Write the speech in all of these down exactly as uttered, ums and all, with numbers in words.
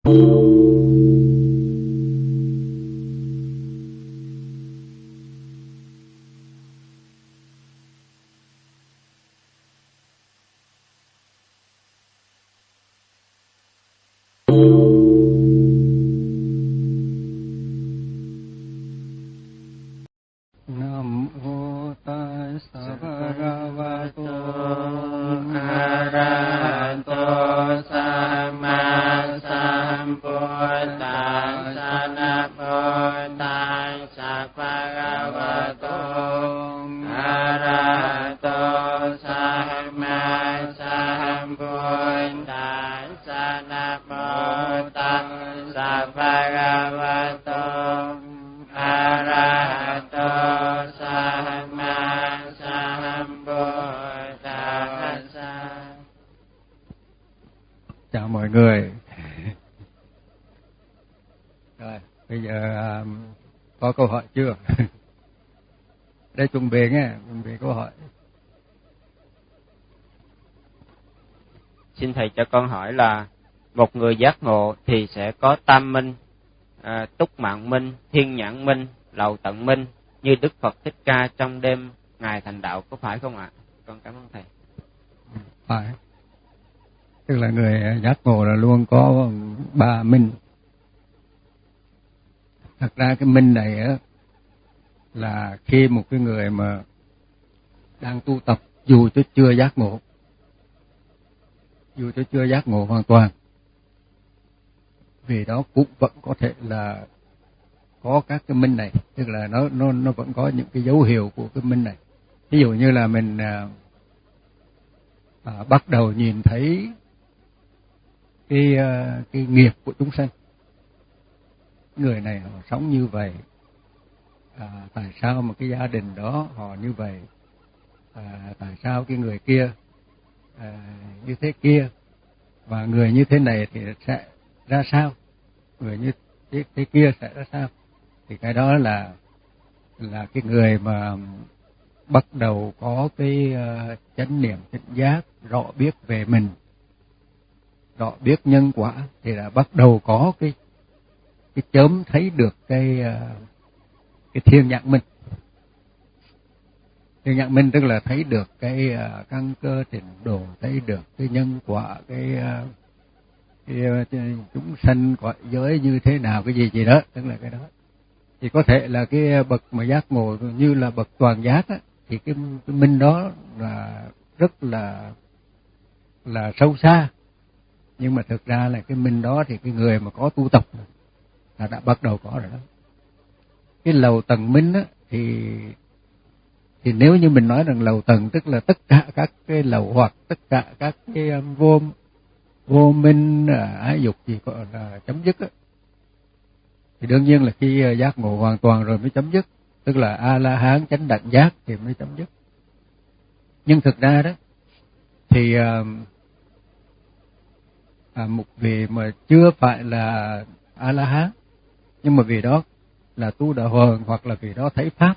Chào mọi người. Rồi, bây giờ um, có câu hỏi chưa? Đây chuẩn bị nghe, chuẩn bị câu hỏi. Xin thầy cho con hỏi là một người giác ngộ thì sẽ có tam minh, à, túc mạng minh, thiên nhãn minh, lầu tận minh như Đức Phật Thích Ca trong đêm ngài thành đạo, có phải không ạ? Con cảm ơn thầy. Phải. Tức là người giác ngộ là luôn có ba minh. Thật ra cái minh này á là khi một cái người mà đang tu tập dù cho chưa giác ngộ, dù cho chưa giác ngộ hoàn toàn, vì đó cũng vẫn có thể là có các cái minh này, tức là nó nó nó vẫn có những cái dấu hiệu của cái minh này. Ví dụ như là mình à, à, bắt đầu nhìn thấy cái cái nghiệp của chúng sanh, người này họ sống như vậy, à, tại sao mà cái gia đình đó họ như vậy, à, tại sao cái người kia à, như thế kia, và người như thế này thì sẽ ra sao, người như thế, thế kia sẽ ra sao. Thì cái đó là là cái người mà bắt đầu có cái uh, chánh niệm chánh giác, rõ biết về mình, rõ biết nhân quả, thì đã bắt đầu có cái cái chớm thấy được cái uh, cái thiên nhãn minh. Thiên nhãn minh tức là thấy được cái uh, căn cơ trình độ, thấy được cái nhân quả, cái, uh, cái uh, chúng sanh cõi giới như thế nào, cái gì gì đó, tức là cái đó. Thì có thể là cái bậc mà giác ngộ như là bậc toàn giác á, thì cái, cái minh đó là rất là là sâu xa. Nhưng mà thực ra là cái minh đó thì cái người mà có tu tập là đã bắt đầu có rồi đó. Cái lầu tầng minh á thì thì nếu như mình nói rằng lầu tầng tức là tất cả các cái lầu hoặc tất cả các cái um, vô vô minh ái dục gì gọi là chấm dứt á, thì đương nhiên là khi giác ngộ hoàn toàn rồi mới chấm dứt, tức là A La Hán chánh đẳng giác thì mới chấm dứt. Nhưng thực ra đó thì uh, à, một vị mà chưa phải là A La Hán, nhưng mà vì đó là tu đà hoàng hoặc là vì đó thấy pháp,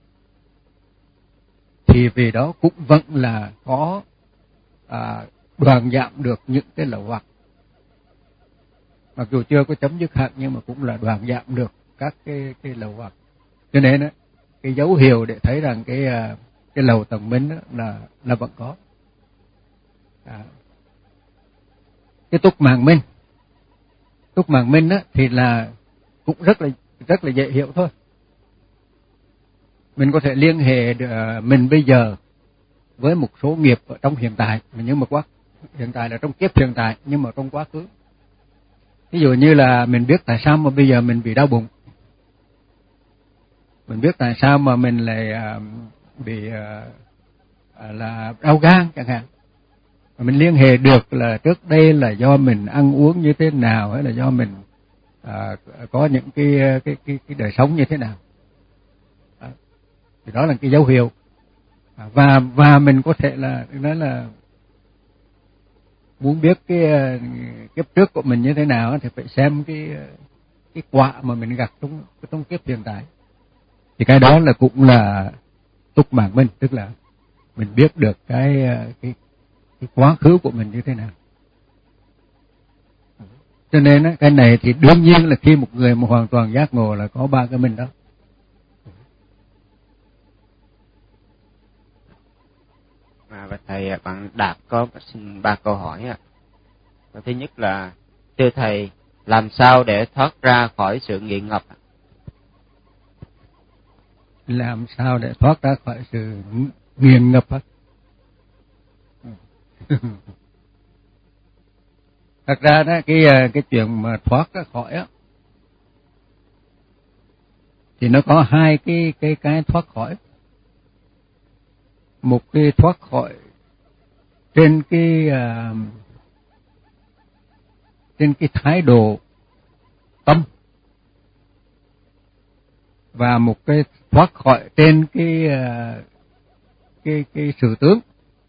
thì vì đó cũng vẫn là có à, đoạn giảm được những cái lậu hoặc, mặc dù chưa có chấm dứt hẳn nhưng mà cũng là đoạn giảm được các cái cái lậu hoặc. Cho nên đó, cái dấu hiệu để thấy rằng cái cái lầu tầng minh đó là là vẫn có. À, cái túc mạng minh, túc mạng minh đó thì là cũng rất là rất là dễ hiểu thôi. Mình có thể liên hệ được mình bây giờ với một số nghiệp ở trong hiện tại, nhưng mà quá hiện tại là trong kiếp hiện tại, nhưng mà trong quá khứ. Ví dụ như là mình biết tại sao mà bây giờ mình bị đau bụng, mình biết tại sao mà mình lại uh, bị uh, uh, là đau gan chẳng hạn. Mình liên hệ được là trước đây là do mình ăn uống như thế nào, hay là do mình à, có những cái, cái cái cái đời sống như thế nào. À, thì đó là cái dấu hiệu. À, và và mình có thể là nói là muốn biết cái kiếp trước của mình như thế nào thì phải xem cái cái quả mà mình gặp trong trong kiếp hiện tại. Thì cái đó là cũng là túc mạng minh, tức là mình biết được cái cái cái quá khứ của mình như thế nào. Cho nên á, cái này thì đương nhiên là khi một người mà hoàn toàn giác ngộ là có ba cái minh đó. À, và thầy, bạn Đạt có xin ba câu hỏi ạ. Thứ nhất là, thưa thầy, làm sao để thoát ra khỏi sự nghiện ngập? Làm sao để thoát ra khỏi sự nghiện ngập á? Thật ra đó, cái cái chuyện mà thoát ra khỏi á thì nó có hai cái cái cái thoát khỏi. Một cái thoát khỏi trên cái uh, trên cái thái độ tâm, và một cái thoát khỏi trên cái uh, cái cái sự tướng.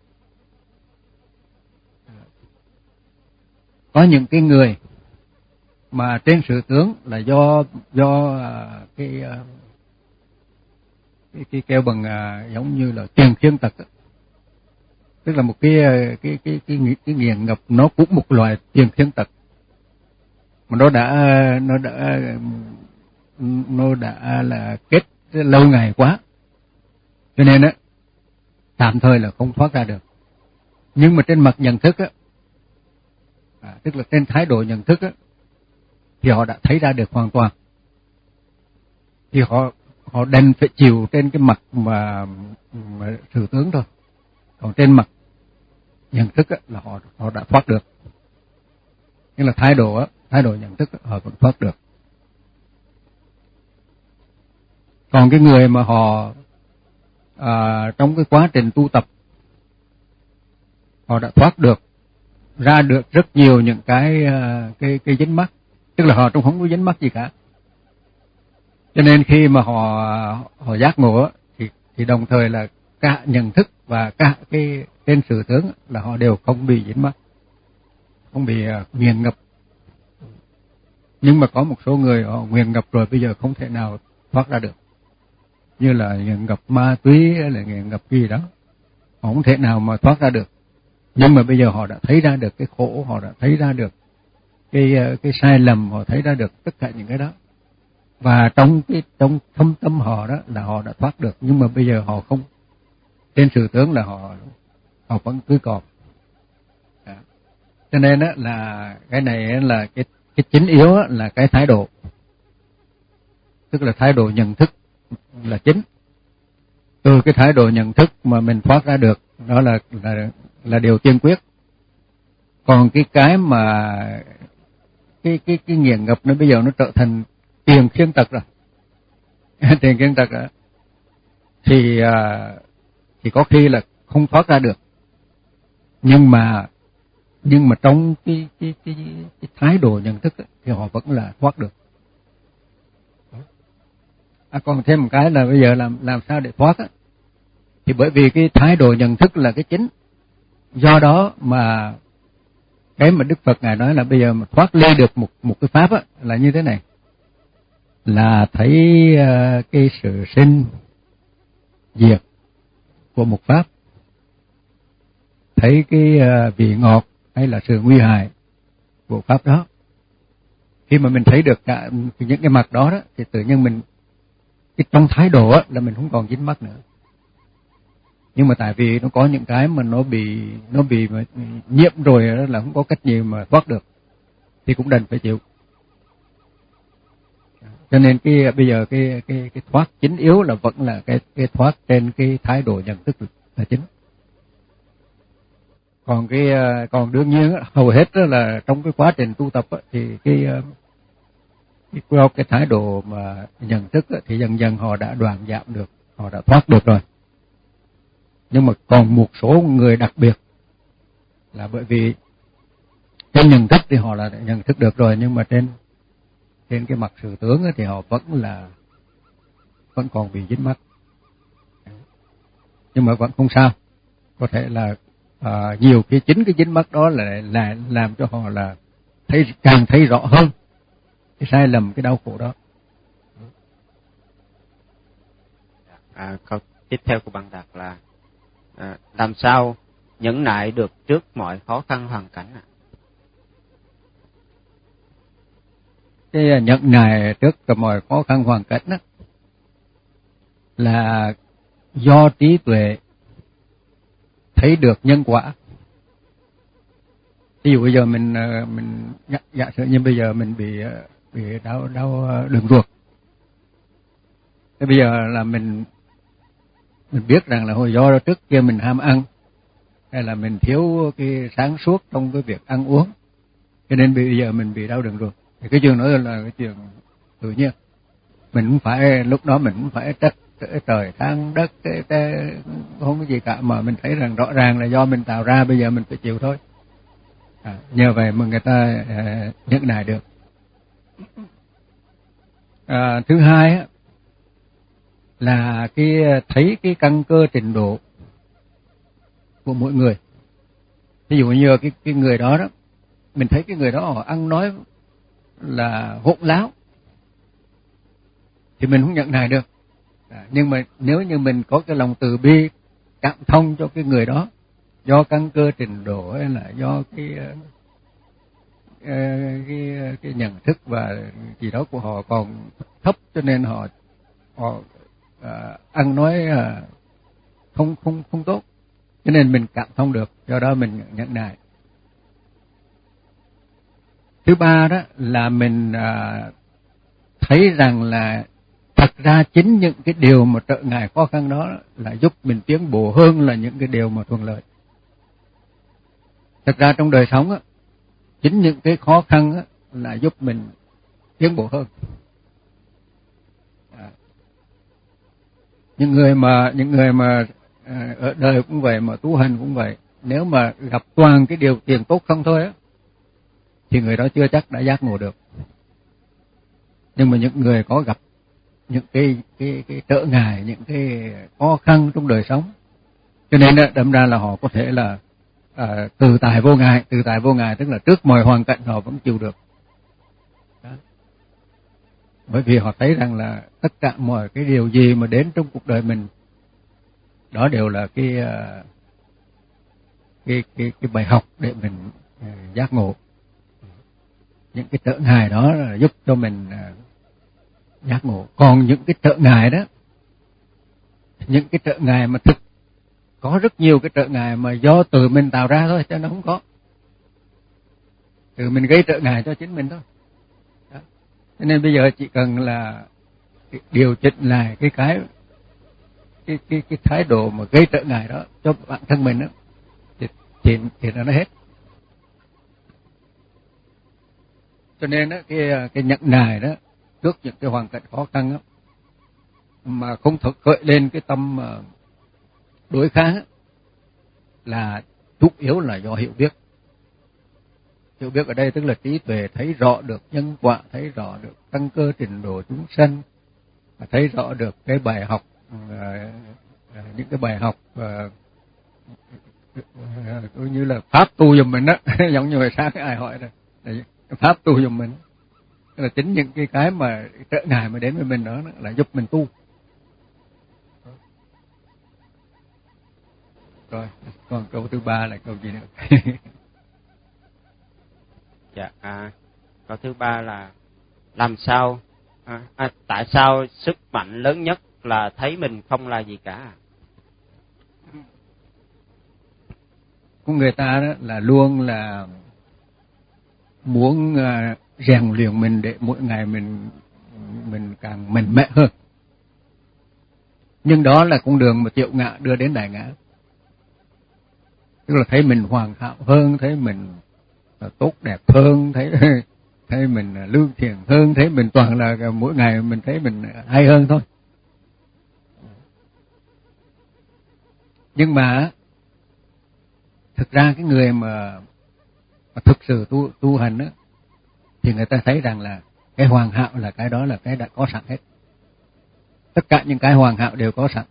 Có những cái người mà trên sự tướng là do do uh, cái, uh, cái cái kêu bằng uh, giống như là tiền khiên tật, tức là một cái cái cái cái cái, cái nghiện ngập, nó cũng một loại tiền khiên tật mà nó đã nó đã nó đã là kết lâu ngày quá, cho nên á tạm thời là không thoát ra được. Nhưng mà trên mặt nhận thức á, à, tức là trên thái độ nhận thức á, thì họ đã thấy ra được hoàn toàn. Thì họ họ đành phải chịu trên cái mặt mà, mà sự tướng thôi, còn trên mặt nhận thức á, là họ họ đã thoát được. Nhưng là thái độ á, thái độ nhận thức á, họ vẫn thoát được. Còn cái người mà họ à, trong cái quá trình tu tập họ đã thoát được ra được rất nhiều những cái cái cái dính mắc, tức là họ trong không có dính mắc gì cả. Cho nên khi mà họ họ giác ngộ á, thì thì đồng thời là cả nhận thức và cả cái trên sự tướng là họ đều không bị dính mắc, không bị nghiền ngập. Nhưng mà có một số người họ nghiền ngập rồi bây giờ không thể nào thoát ra được, như là nghiền ngập ma túy hay là nghiền ngập gì đó, họ không thể nào mà thoát ra được. Nhưng mà bây giờ họ đã thấy ra được cái khổ, họ đã thấy ra được cái cái sai lầm, họ thấy ra được tất cả những cái đó. Và trong cái trong thâm tâm họ đó là họ đã thoát được, nhưng mà bây giờ họ không, trên sự tướng là họ họ vẫn cứ còn. Đó. Cho nên đó là cái này là cái cái chính yếu là cái thái độ, tức là thái độ nhận thức là chính. Từ cái thái độ nhận thức mà mình thoát ra được, đó là là là điều tiên quyết. Còn cái cái mà cái cái cái nghiện ngập nó bây giờ nó trở thành tiền khiên tật rồi, tiền khiên tật rồi, thì à, thì có khi là không thoát ra được. Nhưng mà nhưng mà trong cái cái cái, cái thái độ nhận thức ấy, thì họ vẫn là thoát được. À, còn thêm một cái là bây giờ làm làm sao để thoát á, thì bởi vì cái thái độ nhận thức là cái chính. Do đó mà cái mà Đức Phật Ngài nói là bây giờ mà thoát ly được một một cái pháp á, là như thế này, là thấy uh, cái sự sinh diệt của một pháp, thấy cái uh, vị ngọt hay là sự nguy hại của pháp đó. Khi mà mình thấy được cả những cái mặt đó đó, thì tự nhiên mình cái trong thái độ á, là mình không còn dính mắc nữa. Nhưng mà tại vì nó có những cái mà nó bị nó bị mà nhiễm rồi đó, là không có cách gì mà thoát được, thì cũng đành phải chịu. Cho nên cái bây giờ cái cái cái thoát chính yếu là vẫn là cái cái thoát trên cái thái độ nhận thức là chính. Còn cái còn đương nhiên hầu hết đó là trong cái quá trình tu tập á, thì cái cái cái, cái thái độ mà nhận thức á, thì dần dần họ đã đoạn giảm được, họ đã thoát được rồi. Nhưng mà còn một số người đặc biệt là bởi vì trên nhận thức thì họ là nhận thức được rồi, nhưng mà trên trên cái mặt sự tướng thì họ vẫn là vẫn còn bị dính mắc. Nhưng mà vẫn không sao, có thể là à, nhiều cái chính cái dính mắc đó là là làm cho họ là thấy càng thấy rõ hơn cái sai lầm, cái đau khổ đó. À, câu tiếp theo của bạn Đạt là à, làm sao nhẫn nại được trước mọi khó khăn hoàn cảnh ạ? À? cái nhận nài trước mọi khó khăn hoàn cảnh đó là do trí tuệ thấy được nhân quả. Ví dụ bây giờ mình mình giả sử như bây giờ mình bị bị đau đau đường ruột, thế bây giờ là mình mình biết rằng là hồi do trước kia mình ham ăn, hay là mình thiếu cái sáng suốt trong cái việc ăn uống, cho nên bây giờ mình bị đau đường ruột. Thì cái chuyện đó là cái chuyện tự nhiên, mình không phải lúc đó mình không phải trách trời than đất cái, cái, không có gì cả, mà mình thấy rằng rõ ràng là do mình tạo ra, bây giờ mình phải chịu thôi. À, nhờ vậy mà người ta à, nhận nại được. À, thứ hai á, là cái thấy cái căn cơ trình độ của mỗi người. Ví dụ như cái cái người đó đó, mình thấy cái người đó họ ăn nói là hỗn láo thì mình không nhận nại được. À, nhưng mà nếu như mình có cái lòng từ bi cảm thông cho cái người đó, do căn cơ trình độ hay là do cái cái cái nhận thức và gì đó của họ còn thấp, cho nên họ họ à, ăn nói à, không không không tốt, cho nên mình cảm thông được, do đó mình nhận nại. Thứ ba đó là mình à, thấy rằng là thật ra chính những cái điều mà trợ ngại khó khăn đó là giúp mình tiến bộ hơn là những cái điều mà thuận lợi. Thật ra trong đời sống á, chính những cái khó khăn á, là giúp mình tiến bộ hơn. À, những người mà những người mà à, ở đời cũng vậy, mà tu hành cũng vậy, nếu mà gặp toàn cái điều kiện tốt không thôi á, thì người đó chưa chắc đã giác ngộ được. Nhưng mà những người có gặp những cái cái cái trở ngại, những cái khó khăn trong đời sống, cho nên đâm ra là họ có thể là à, từ tài vô ngại. Từ tài vô ngại tức là trước mọi hoàn cảnh họ vẫn chịu được. Đó. Bởi vì họ thấy rằng là tất cả mọi cái điều gì mà đến trong cuộc đời mình, đó đều là cái cái cái cái bài học để mình giác ngộ. Những cái trở ngại đó là giúp cho mình giác ngộ. Còn những cái trở ngại đó, những cái trở ngại mà thực, có rất nhiều cái trở ngại mà do từ mình tạo ra thôi, chứ nó không có. Từ mình gây trở ngại cho chính mình thôi. Đó. Cho nên bây giờ chỉ cần là điều chỉnh lại cái cái cái cái, cái thái độ mà gây trở ngại đó cho bản thân mình đó, thì thì, thì nó hết. Cho nên đó, cái cái nhận nại đó trước những cái hoàn cảnh khó khăn đó, mà không thực khởi lên cái tâm đối kháng là chủ yếu là do hiểu biết. Hiểu biết ở đây tức là trí tuệ thấy rõ được nhân quả, thấy rõ được căn cơ trình độ chúng sanh, thấy rõ được cái bài học, những cái bài học coi như là pháp tu giùm mình đó. Giống như hồi sáng ai hỏi rồi, pháp tu giùm mình, tức là chính những cái cái mà trở ngại mà đến với mình đó là giúp mình tu. Rồi, còn câu thứ ba là câu gì nữa? Dạ, à, câu thứ ba là làm sao, à, à, tại sao sức mạnh lớn nhất là thấy mình không là gì cả? Của người ta đó là luôn là muốn uh, rèn luyện mình để mỗi ngày mình mình càng mạnh mẽ hơn. Nhưng đó là con đường mà Triệu Ngạ đưa đến Đại Ngã. Tức là thấy mình hoàn hảo hơn, thấy mình tốt đẹp hơn, thấy thấy mình lương thiện hơn, thấy mình toàn là mỗi ngày mình thấy mình hay hơn thôi. Nhưng mà thực ra cái người mà, mà thực sự tu tu hành đó, thì người ta thấy rằng là cái hoàn hảo là cái đó là cái đã có sẵn hết. Tất cả những cái hoàn hảo đều có sẵn.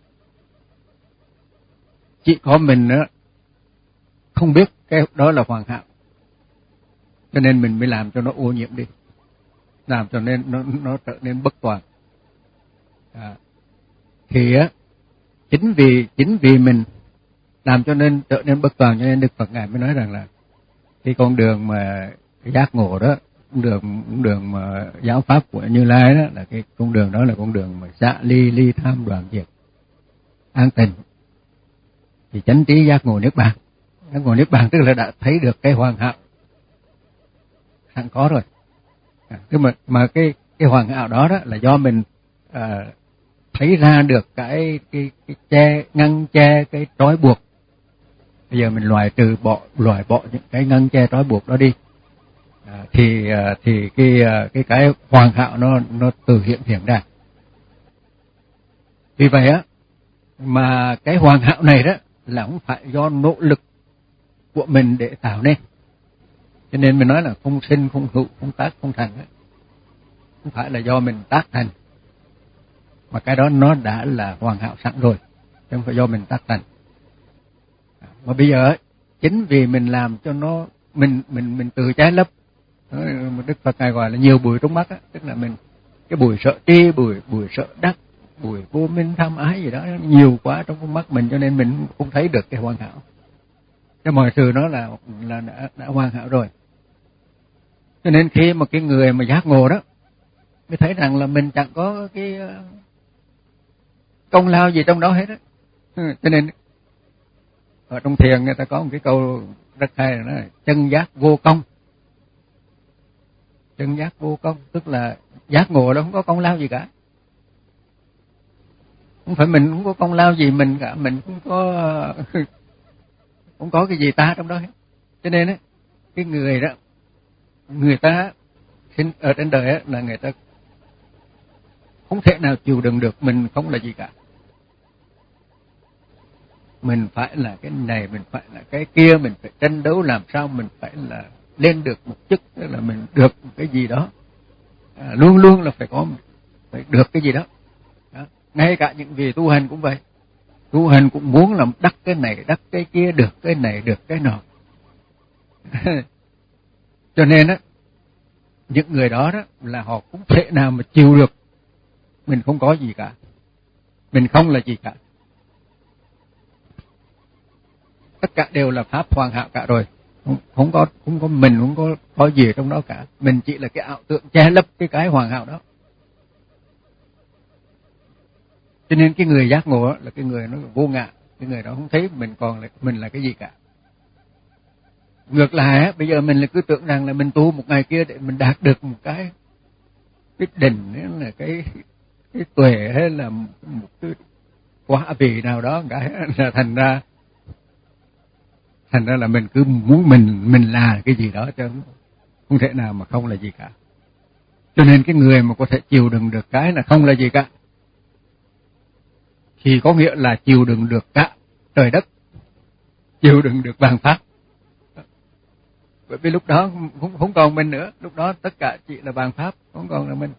Chỉ có mình đó không biết cái đó là hoàn hảo, cho nên mình mới làm cho nó ô nhiễm đi, làm cho nên nó nó trở nên bất toàn. À, thì á chính vì chính vì mình làm cho nên trở nên bất toàn, cho nên Đức Phật ngài mới nói rằng là cái con đường mà giác ngộ đó con đường con đường mà giáo pháp của Như Lai đó là cái con đường đó là con đường mà dạ ly ly tham đoàn diệt an tịnh, thì chánh trí giác ngộ niết bàn. Giác ngộ niết bàn tức là đã thấy được cái hoàn hảo sẵn có rồi. À, nhưng mà mà cái cái hoàn hảo đó đó là do mình à, thấy ra được cái cái cái che ngăn che cái trói buộc. Bây giờ mình loại trừ bỏ loại bỏ những cái ngăn che trói buộc đó đi, à, thì à, thì cái cái cái hoàn hảo nó nó tự hiện hiện ra. Vì vậy á mà cái hoàn hảo này đó là không phải do nỗ lực của mình để tạo nên. Cho nên mình nói là không sinh không hữu không tác không thành đó. Không phải là do mình tác thành, mà cái đó nó đã là hoàn hảo sẵn rồi, chứ không phải do mình tác thành. Mà bây giờ chính vì mình làm cho nó mình mình mình tự trái lấp, Đức Phật ngài gọi là nhiều bụi trong mắt á, tức là mình cái bụi sợ tri, bụi bụi sợ đắc, bụi vô minh tham ái gì đó nhiều quá trong con mắt mình, cho nên mình không thấy được cái hoàn hảo. Cái mọi sự nó là là đã, đã hoàn hảo rồi. Cho nên khi mà cái người mà giác ngộ đó mới thấy rằng là mình chẳng có cái công lao gì trong đó hết á. Cho nên ở trong thiền người ta có một cái câu rất hay là nói, chân giác vô công. Chân giác vô công tức là giác ngộ đó không có công lao gì cả. Không phải mình không có công lao gì mình cả, mình không có không có cái gì ta trong đó hết. Cho nên á cái người đó người ta sinh ở trên đời á là người ta không thể nào chịu đựng được mình không là gì cả. Mình phải là cái này, mình phải là cái kia, mình phải tranh đấu làm sao mình phải là lên được một chức, tức là mình được một cái gì đó. À, luôn luôn là phải có phải được cái gì đó. Đó. Ngay cả những vị tu hành cũng vậy. Tu hành cũng muốn làm đắc cái này, đắc cái kia, được cái này, được cái nọ. Cho nên á những người đó đó là họ không thể nào mà chịu được mình không có gì cả, mình không là gì cả. Tất cả đều là pháp hoàn hảo cả rồi, không, không có không có mình không có có gì trong đó cả, mình chỉ là cái ảo tượng che lấp cái cái hoàn hảo đó. Cho nên cái người giác ngộ là cái người nó vô ngã, cái người đó không thấy mình còn là mình là cái gì cả. Ngược lại á, bây giờ mình là cứ tưởng rằng là mình tu một ngày kia để mình đạt được một cái cái đỉnh, là cái cái tuệ hay là một cái quả vị nào đó, cái là thành ra thành ra là mình cứ muốn mình mình là cái gì đó, chứ không thể nào mà không là gì cả. Cho nên cái người mà có thể chịu đựng được cái là không là gì cả thì có nghĩa là chịu đựng được cả trời đất, chịu đựng được vạn pháp. Bởi vì lúc đó không không còn mình nữa, lúc đó tất cả chỉ là vạn pháp, không còn là mình.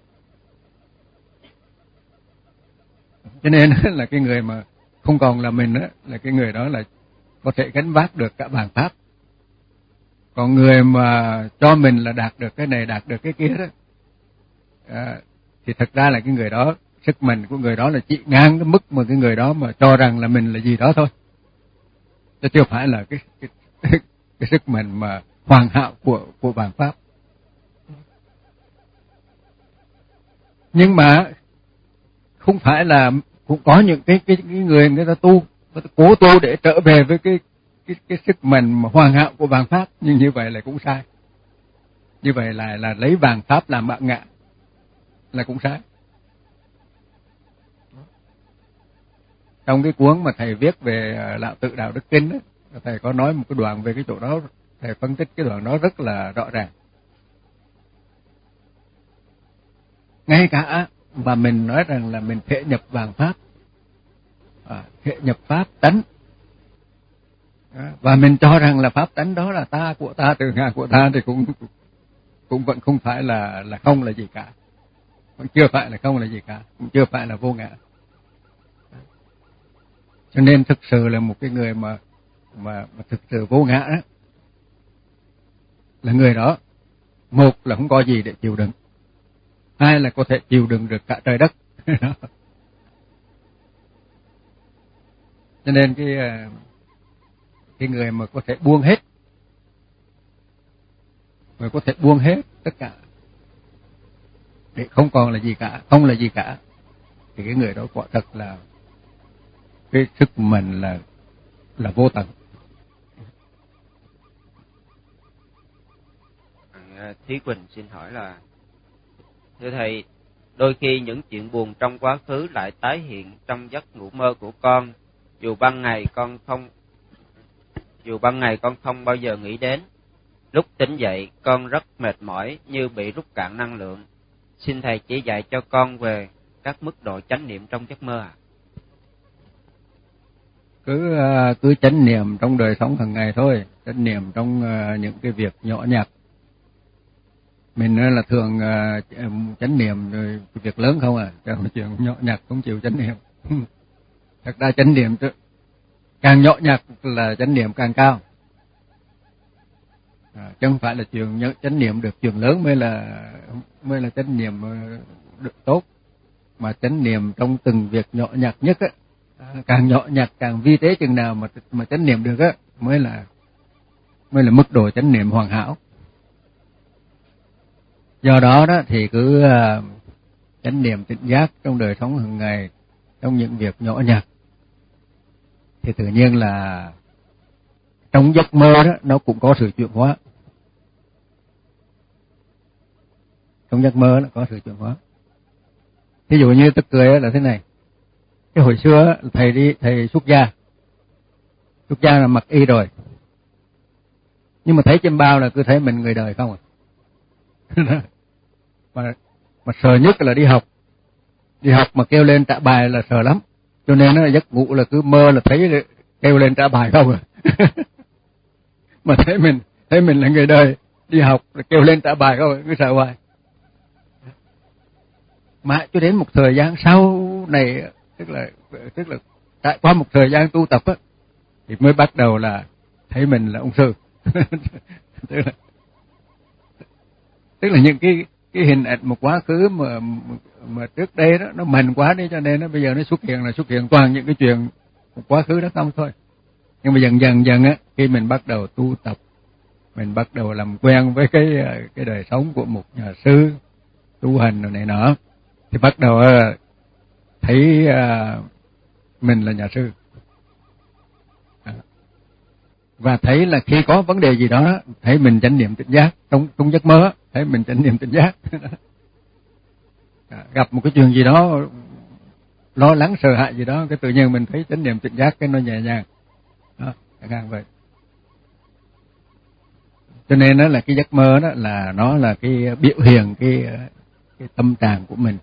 Cho nên là cái người mà không còn là mình nữa là cái người đó là có thể gánh vác được cả vạn pháp. Còn người mà cho mình là đạt được cái này, đạt được cái kia đó, à, thì thật ra là cái người đó, sức mình của người đó là chỉ ngang cái mức mà cái người đó mà cho rằng là mình là gì đó thôi, chứ chưa phải là cái cái, cái sức mình mà hoàn hảo của của vạn pháp. Nhưng mà không phải là cũng có những cái cái, cái người người ta tu, người ta cố tu để trở về với cái cái cái sức mình mà hoàn hảo của vạn pháp, nhưng như vậy là cũng sai. Như vậy là là lấy vạn pháp làm bạn ngạ, là cũng sai. Trong cái cuốn mà thầy viết về Lão Tự Đạo Đức Kinh đó, thầy có nói một cái đoạn về cái chỗ đó, thầy phân tích cái đoạn đó rất là rõ ràng. Ngay cả và mình nói rằng là mình thể nhập vạn pháp, à, thể nhập pháp tánh, và mình cho rằng là pháp tánh đó là ta của ta, từ ngã của ta, thì cũng cũng vẫn không phải là là không là gì cả, vẫn chưa phải là không là gì cả, cũng chưa phải là vô ngã. Cho nên thực sự là một cái người mà mà, mà thực sự vô ngã đó, là người đó một là không có gì để chịu đựng, hai là có thể chịu đựng được cả trời đất. Cho nên cái cái người mà có thể buông hết mới có thể buông hết tất cả để không còn là gì cả, không là gì cả, thì cái người đó quả thật là cái sức mình là là vô tận. Thúy Quỳnh xin hỏi là, thưa thầy, đôi khi những chuyện buồn trong quá khứ lại tái hiện trong giấc ngủ mơ của con, dù ban ngày con không dù ban ngày con không bao giờ nghĩ đến. Lúc tỉnh dậy con rất mệt mỏi, như bị rút cạn năng lượng. Xin thầy chỉ dạy cho con về các mức độ chánh niệm trong giấc mơ ạ. À? Cứ cứ chánh niệm trong đời sống hàng ngày thôi, chánh niệm trong những cái việc nhỏ nhặt. Mình là thường uh, chánh niệm rồi việc lớn không à, cái chuyện nhỏ nhặt cũng chịu chánh niệm. Thật ra chánh niệm càng nhỏ nhặt là chánh niệm càng cao, à, chứ không phải là chuyện chánh niệm được chuyện lớn mới là mới là chánh niệm được tốt, mà chánh niệm trong từng việc nhỏ nhặt nhất á, càng nhỏ nhặt càng vi tế chừng nào mà mà chánh niệm được á mới là mới là mức độ chánh niệm hoàn hảo. Do đó đó thì cứ uh, chánh niệm tỉnh giác trong đời sống hàng ngày, trong những việc nhỏ nhặt, thì tự nhiên là trong giấc mơ đó nó cũng có sự chuyển hóa. Trong giấc mơ nó có sự chuyển hóa. Ví dụ như tức cười là thế này. Cái hồi xưa thầy đi thầy xuất gia, xuất gia là mặc y rồi, nhưng mà thấy trên bao là cứ thấy mình người đời không à. mà mà sợ nhất là đi học, đi học mà kêu lên trả bài là sợ lắm, cho nên nó giấc ngủ là cứ mơ là thấy kêu lên trả bài không à. Mà thấy mình thấy mình là người đời, đi học là kêu lên trả bài không à, cứ sợ hoài. Mà cho đến một thời gian sau này, tức là tức là trải qua một thời gian tu tập á, thì mới bắt đầu là thấy mình là ông sư. tức là tức là những cái cái hình ảnh một quá khứ mà mà trước đây đó nó mạnh quá đi, cho nên nó bây giờ nó xuất hiện là xuất hiện toàn những cái chuyện một quá khứ đó không thôi. Nhưng mà dần dần dần á, khi mình bắt đầu tu tập, mình bắt đầu làm quen với cái cái đời sống của một nhà sư tu hành rồi này nọ, thì bắt đầu thấy mình là nhà sư, và thấy là khi có vấn đề gì đó thấy mình chánh niệm tỉnh giác trong trong giấc mơ, thấy mình chánh niệm tỉnh giác. Gặp một cái chuyện gì đó lo lắng sợ hãi gì đó, cái tự nhiên mình thấy chánh niệm tỉnh giác, cái nó nhẹ nhàng đó, chẳng hạn vậy. Cho nên đó là cái giấc mơ đó là nó là cái biểu hiện cái cái tâm trạng của mình.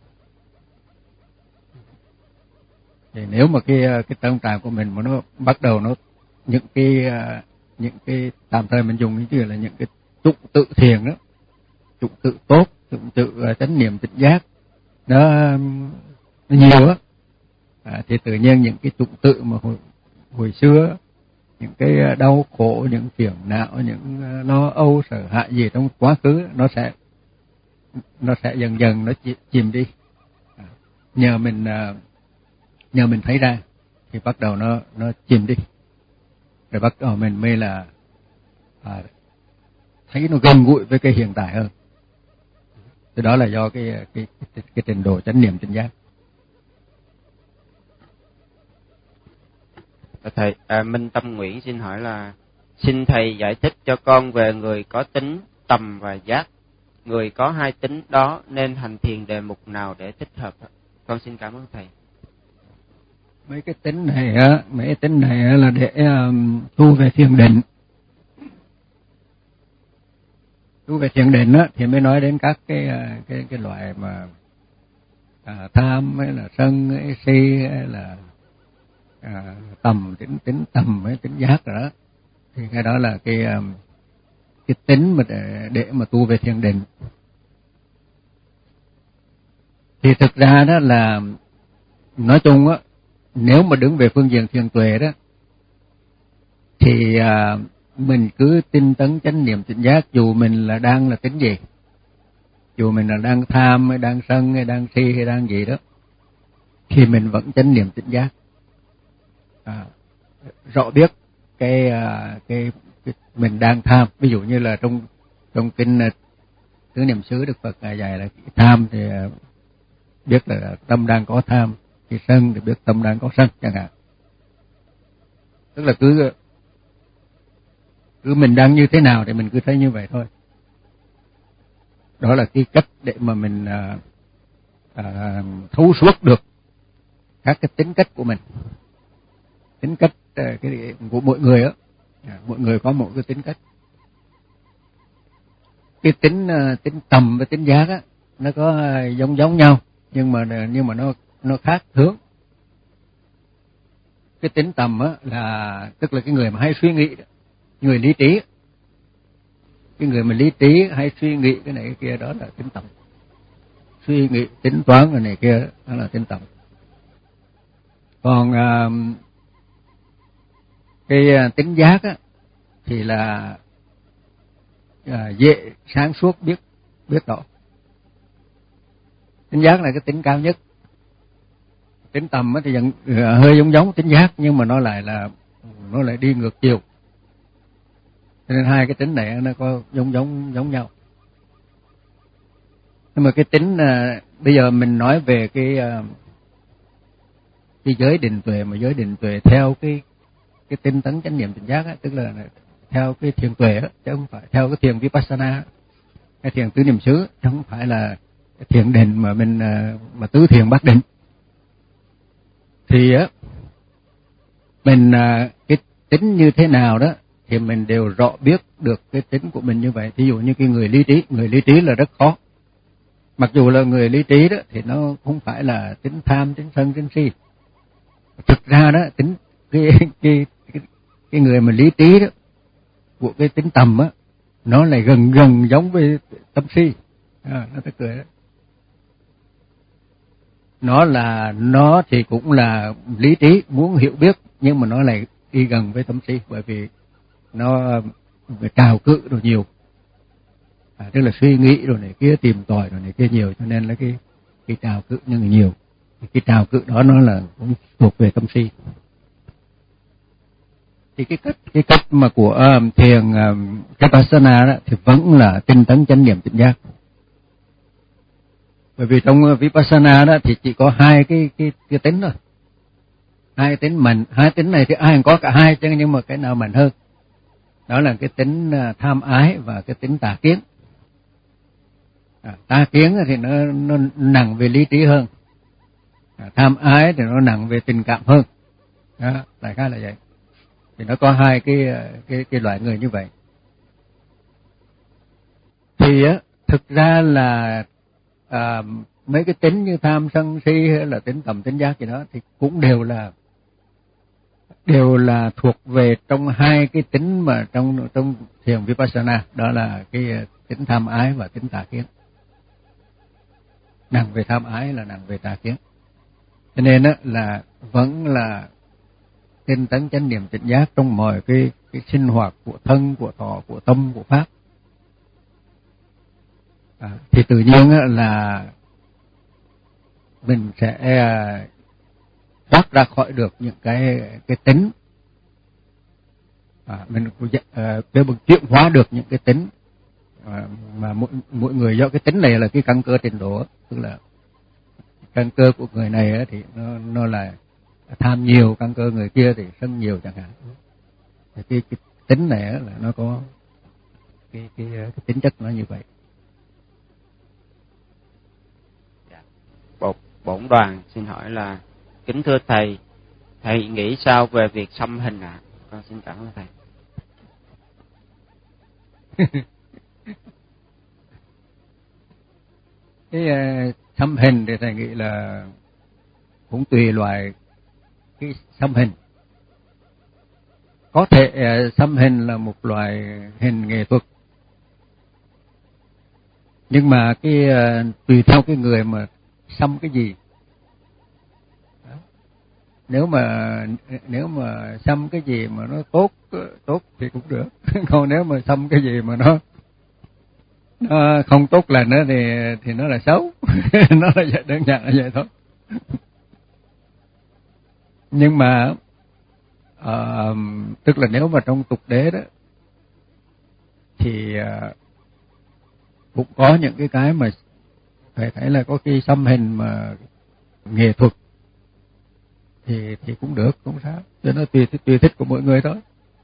Thì nếu mà cái cái tâm trạng của mình mà nó bắt đầu nó những cái những cái tạm thời mình dùng cái chữ là những cái tụng tự thiền đó, tụng tự tốt, tụng tự chánh niệm tỉnh giác nó, nó nhiều á, à, thì tự nhiên những cái tụng tự mà hồi, hồi xưa những cái đau khổ, những phiền não, những lo âu sợ hãi gì trong quá khứ nó sẽ nó sẽ dần dần nó chìm đi, à, nhờ mình nhờ mình thấy ra thì bắt đầu nó nó chìm đi, rồi bắt đầu mình mới là à, thấy nó gần gũi với cái hiện tại hơn. Thì đó là do cái cái cái, cái trình độ chánh niệm tỉnh giác. Thầy à, Minh Tâm Nguyễn xin hỏi là, xin thầy giải thích cho con về người có tính tầm và giác. Người có hai tính đó nên hành thiền đề mục nào để thích hợp? Con xin cảm ơn thầy. Mấy cái tính này á, mấy cái tính này á là để um, tu về thiền định. Tu về thiền định á thì mới nói đến các cái cái cái loại mà à, tham hay là sân hay si hay là à, tầm tính tính tầm hay tính giác rồi đó. Thì cái đó là cái um, cái tính mà để để mà tu về thiền định. Thì thực ra đó là nói chung á, nếu mà đứng về phương diện thiền tuệ đó thì à, mình cứ tinh tấn chánh niệm tỉnh giác, dù mình là đang là tính gì, dù mình là đang tham hay đang sân hay đang si hay đang gì đó, thì mình vẫn chánh niệm tỉnh giác, à, rõ biết cái, cái, cái mình đang tham. Ví dụ như là trong trong kinh Tứ Niệm xứ Đức Phật ngài dạy là tham thì biết là tâm đang có tham, khi sân thì biết tâm đang có sân chẳng hạn. Tức là cứ cứ mình đang như thế nào thì mình cứ thấy như vậy thôi. Đó là cái cách để mà mình à, à, thấu suốt được các cái tính cách của mình, tính cách à, cái của mỗi người á, à, mỗi người có một cái tính cách. Cái tính à, tính tầm và tính giác á, nó có giống giống nhau, nhưng mà nhưng mà nó nó khác hướng. Cái tính tầm á là tức là cái người mà hay suy nghĩ đó, người lý trí. Cái người mà lý trí hay suy nghĩ cái này cái kia đó là tính tầm. Suy nghĩ, tính toán cái này kia đó là tính tầm. Còn à, cái tính giác á thì là à, dễ sáng suốt, biết biết rõ. Tính giác là cái tính cao nhất. Tính tầm á thì vẫn à, hơi giống giống tính giác, nhưng mà nó lại là nó lại đi ngược chiều. Cho nên hai cái tính này nó có giống giống giống nhau. Nhưng mà cái tính à, bây giờ mình nói về cái à, cái giới định tuệ, mà giới định tuệ theo cái cái tinh tấn chánh niệm tỉnh giác á, tức là theo cái thiền tuệ á, chứ không phải theo cái thiền vipassana, cái thiền tứ niệm xứ, chứ không phải là cái thiền định mà mình mà tứ thiền bát định. Thì á mình cái tính như thế nào đó thì mình đều rõ biết được cái tính của mình như vậy. Ví dụ như cái người lý trí, người lý trí là rất khó. Mặc dù là người lý trí đó thì nó không phải là tính tham, tính sân, tính si. Thực ra đó tính cái cái cái, cái người mà lý trí đó của cái tính tầm á, nó lại gần gần giống với tâm si. À, nó tức cười đó. Nó là nó thì cũng là lý trí, muốn hiểu biết, nhưng mà nó lại đi gần với tâm si, bởi vì nó trào cự rồi nhiều, à, tức là suy nghĩ rồi này kia, tìm tòi rồi này kia nhiều, cho nên là cái cái trào cự nhưng nhiều. Cái trào cự đó nó là cũng thuộc về tâm si. Thì cái cách cái cách mà của um, thiền um, vipassana đó thì vẫn là tinh tấn chánh niệm tỉnh giác. Bởi vì trong vipassana đó thì chỉ có hai cái cái cái tính thôi. Hai tính mạnh, hai tính này thì ai cũng có cả hai chứ, nhưng mà cái nào mạnh hơn? Đó là cái tính tham ái và cái tính tà kiến. À, tà kiến thì nó nó nặng về lý trí hơn. À, tham ái thì nó nặng về tình cảm hơn. Đó, đại khái là vậy. Thì nó có hai cái cái cái loại người như vậy. Thì á thực ra là à, mấy cái tính như tham sân si hay là tính tầm tính giác gì đó thì cũng đều là đều là thuộc về trong hai cái tính mà trong trong thiền vipassana, đó là cái tính tham ái và tính tà kiến. Nặng về tham ái là nặng về tà kiến. Cho nên á là vẫn là tinh tấn chánh niệm tỉnh giác trong mọi cái cái sinh hoạt của thân, của thọ, của tâm, của pháp. À, thì tự nhiên á là mình sẽ thoát ra khỏi được những cái cái tính, à, mình cái uh, chuyển hóa được những cái tính à, mà mỗi mỗi người do cái tính này là cái căn cơ trình độ, tức là căn cơ của người này thì nó nó là tham nhiều, căn cơ người kia thì sân nhiều chẳng hạn. Thì cái, cái tính này là nó có cái cái cái tính chất nó như vậy. Bổn bổn đoàn xin hỏi là kính thưa thầy, thầy nghĩ sao về việc xăm hình ạ? À? Con xin cảm ơn thầy. Cái uh, xăm hình thì thầy nghĩ là cũng tùy loại cái xăm hình. Có thể uh, xăm hình là một loại hình nghệ thuật, nhưng mà cái uh, tùy theo cái người mà xăm cái gì. Đó. Nếu mà nếu mà xăm cái gì mà nó tốt tốt thì cũng được. Còn nếu mà xăm cái gì mà nó nó không tốt lành nữa thì thì nó là xấu. Nó là vậy, đơn giản là vậy thôi. Nhưng mà uh, tức là nếu mà trong tục đế đó thì uh, cũng có những cái cái mà phải thấy là có khi xăm hình mà nghệ thuật thì thì cũng được, cũng sao, cho nó tùy tùy thích của mỗi người thôi.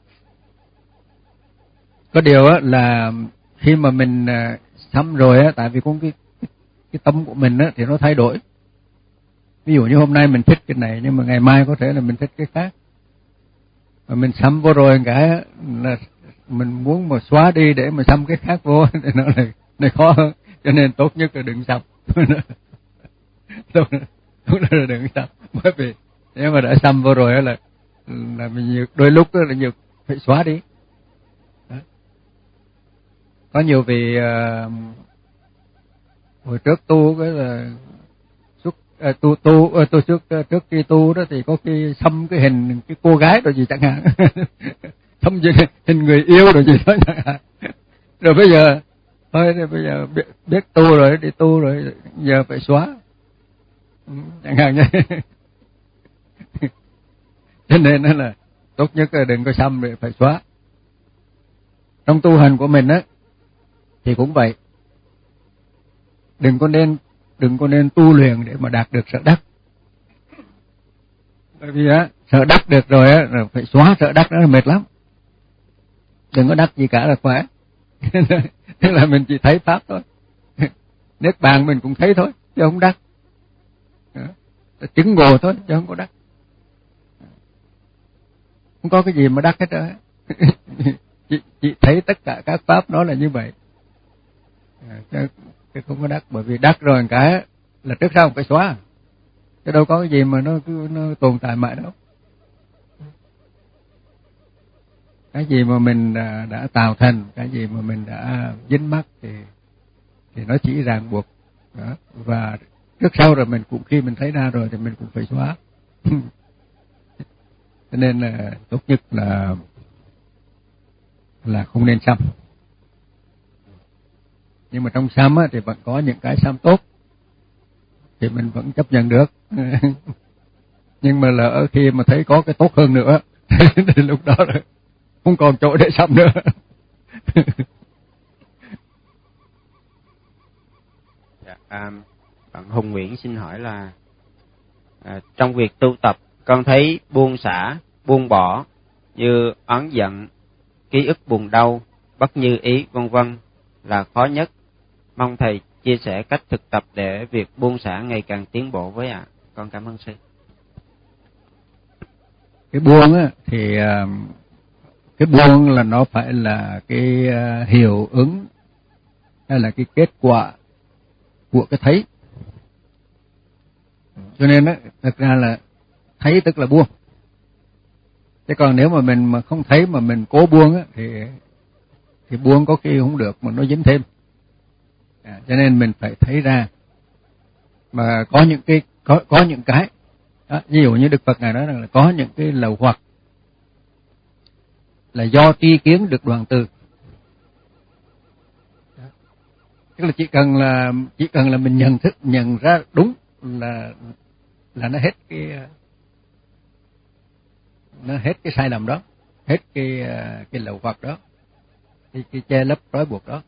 Có điều á là khi mà mình xăm rồi á, tại vì cũng cái cái tâm của mình á thì nó thay đổi. Ví dụ như hôm nay mình thích cái này nhưng mà ngày mai có thể là mình thích cái khác. Mà mình xăm vô rồi cái là mình muốn mà xóa đi để mà xăm cái khác vô thì nó lại này khó hơn, cho nên tốt nhất là đừng xăm. Tốt là đừng xăm, bởi vì nếu mà đã xăm vô rồi là là mình nhiều, đôi lúc là nhiều phải xóa đi. Đó. Có nhiều vì uh, hồi trước tu cái là suốt uh, tu tu uh, tu trước uh, trước khi tu đó thì có khi xăm cái hình cái cô gái rồi gì chẳng hạn, xăm hình người yêu rồi gì đó chẳng hạn. Rồi bây giờ thôi thì bây giờ biết, biết tu rồi, đi tu rồi, giờ phải xóa, ừ, chẳng hạn như cho nên đó là tốt nhất là đừng có xăm để phải xóa. Trong tu hành của mình á thì cũng vậy, đừng có nên đừng có nên tu luyện để mà đạt được sợ đắc. Bởi vì á sợ đắc được rồi á rồi phải xóa sợ đắc đó là mệt lắm. Đừng có đắc gì cả là khỏe. Thế là mình chỉ thấy pháp thôi. Niết bàn mình cũng thấy thôi chứ không đắc. Chứng ngộ thôi chứ không có đắc. Không có cái gì mà đắc hết trơn. chị, chị thấy tất cả các pháp nó là như vậy. Chứ không có đắc, bởi vì đắc rồi cái là trước sau phải xóa. Chứ đâu có cái gì mà nó cứ nó tồn tại mãi đâu. Cái gì mà mình đã, đã tạo thành, cái gì mà mình đã dính mắc thì thì nó chỉ ràng buộc. Đó. Và trước sau rồi mình cũng khi mình thấy ra rồi thì mình cũng phải xóa. Cho nên là tốt nhất là là không nên xăm. Nhưng mà trong xăm á, thì vẫn có những cái xăm tốt thì mình vẫn chấp nhận được. Nhưng mà lỡ khi mà thấy có cái tốt hơn nữa thì lúc đó rồi không còn chỗ để xăm nữa. Dạ, à, bạn Hùng Nguyễn xin hỏi là à, trong việc tu tập con thấy buông xả, buông bỏ như oán giận, ký ức buồn đau, bất như ý vân vân là khó nhất. Mong thầy chia sẻ cách thực tập để việc buông xả ngày càng tiến bộ với ạ. À. Con cảm ơn sư. Cái buông á thì cái buông là nó phải là cái hiệu ứng hay là cái kết quả của cái thấy. Cho nên á thật ra là thấy tức là buông. Chứ còn nếu mà mình mà không thấy mà mình cố buông á thì thì buông có khi không được mà nó dính thêm. À, cho nên mình phải thấy ra. Mà có những cái có có những cái đó, ví dụ như Đức Phật ngài nói rằng là có những cái lầu hoặc là do tri kiến được đoàn từ. Đó. Tức là chỉ cần là chỉ cần là mình nhận thức nhận ra đúng là là nó hết cái nó hết cái sai lầm đó, hết cái cái lậu hoặc đó, cái, cái che lấp trói buộc đó.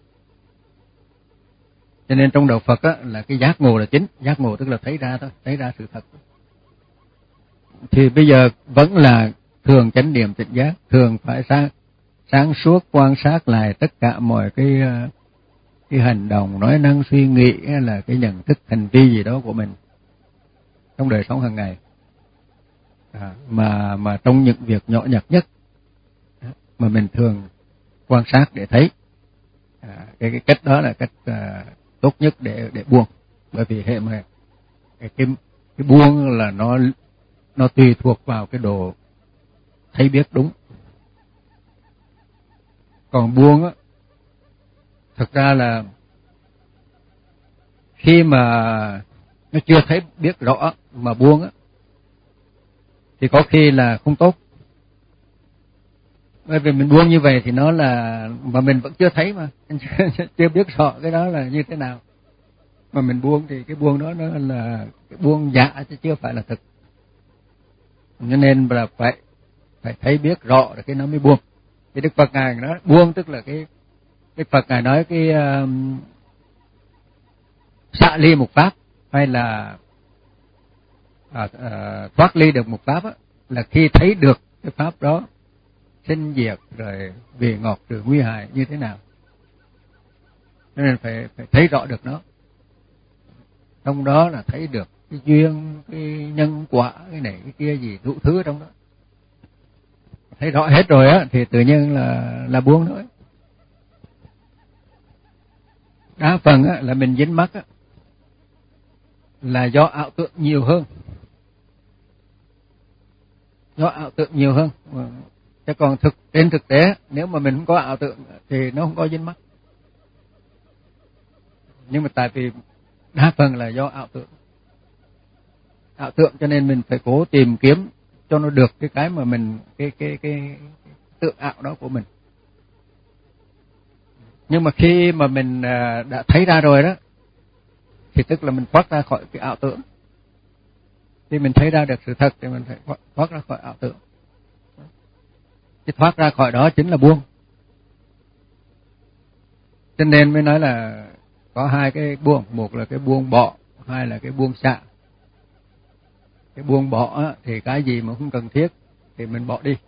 Cho nên trong đạo Phật á là cái giác ngộ là chính, giác ngộ tức là thấy ra thôi, thấy ra sự thật. Thì bây giờ vẫn là thường chánh niệm tỉnh giác, thường phải sáng sáng suốt quan sát lại tất cả mọi cái cái hành động, nói năng, suy nghĩ hay là cái nhận thức hành vi gì đó của mình trong đời sống hàng ngày. À, mà mà trong những việc nhỏ nhặt nhất mà mình thường quan sát để thấy, à, cái cái cách đó là cách à, tốt nhất để để buông. Bởi vì hệ mà cái cái, cái buông là nó nó tùy thuộc vào cái độ thấy biết đúng. Còn buông á, thực ra là khi mà nó chưa thấy biết rõ mà buông á thì có khi là không tốt. Bởi vì mình buông như vậy thì nó là mà mình vẫn chưa thấy mà chưa biết rõ cái đó là như thế nào. Mà mình buông thì cái buông đó nó là cái buông giả chứ chưa phải là thực. Cho nên là phải phải thấy biết rõ rồi cái nó mới buông. Thì Đức Phật ngài nói buông tức là cái Đức Phật ngài nói cái uh, xạ ly một pháp hay là à, à, thoát ly được một pháp á, là khi thấy được cái pháp đó sinh diệt rồi vị ngọt rồi nguy hại như thế nào, cho nên phải phải thấy rõ được nó. Trong đó là thấy được cái duyên, cái nhân quả, cái này cái kia gì đủ thứ trong đó. Thấy rõ hết rồi á thì tự nhiên là là buông thôi. Đa phần á là mình dính mắc á là do ảo tưởng nhiều hơn. Do ảo tưởng nhiều hơn. Chứ còn thực trên thực tế nếu mà mình không có ảo tưởng thì nó không có dính mắc. Nhưng mà tại vì đa phần là do ảo tưởng. Ảo tưởng cho nên mình phải cố tìm kiếm cho nó được cái cái mà mình cái cái cái, cái tự ảo đó của mình. Nhưng mà khi mà mình đã thấy ra rồi đó thì tức là mình thoát ra khỏi cái ảo tưởng. Khi mình thấy ra được sự thật thì mình phải thoát ra khỏi ảo tưởng. Cái thoát ra khỏi đó chính là buông. Cho nên mới nói là có hai cái buông, một là cái buông bỏ, hai là cái buông xả. Cái buông bỏ á, thì cái gì mà không cần thiết thì mình bỏ đi.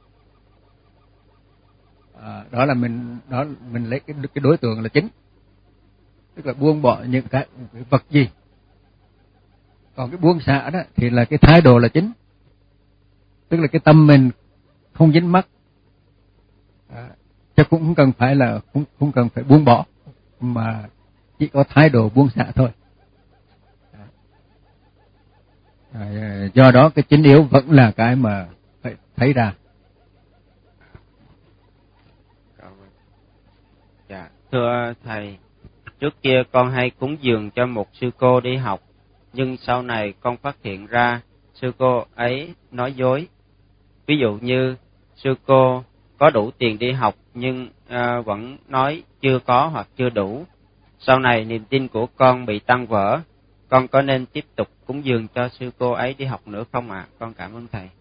À, đó là mình đó mình lấy cái cái đối tượng là chính, tức là buông bỏ những cái, cái vật gì. Còn cái buông xả đó thì là cái thái độ là chính, tức là cái tâm mình không dính mắc, à, chứ cũng không cần phải là không không cần phải buông bỏ, mà chỉ có thái độ buông xả thôi. À, do đó cái chính yếu vẫn là cái mà phải thấy ra. Dạ, thưa thầy, trước kia con hay cúng dường cho một sư cô đi học, nhưng sau này con phát hiện ra sư cô ấy nói dối. Ví dụ như sư cô có đủ tiền đi học nhưng à, vẫn nói chưa có hoặc chưa đủ. Sau này niềm tin của con bị tan vỡ, con có nên tiếp tục cúng dường cho sư cô ấy đi học nữa không ạ? À? Con cảm ơn thầy.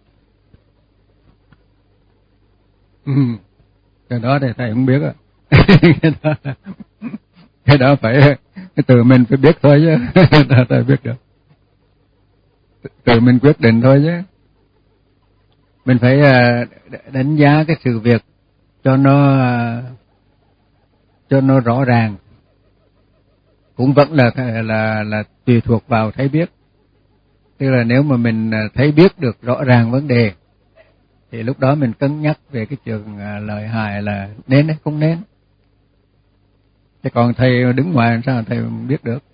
Ừ, cái đó thì thầy không biết á. cái, đó, cái đó phải cái từ mình phải biết thôi chứ. Thầy biết được. Từ mình quyết định thôi chứ. Mình phải đánh giá cái sự việc cho nó cho nó rõ ràng. Cũng vẫn là là là tùy thuộc vào thấy biết. Tức là nếu mà mình thấy biết được rõ ràng vấn đề thì lúc đó mình cân nhắc về cái chuyện lợi hại là nên hay không nên. Chứ còn thầy đứng ngoài sao thầy không biết được.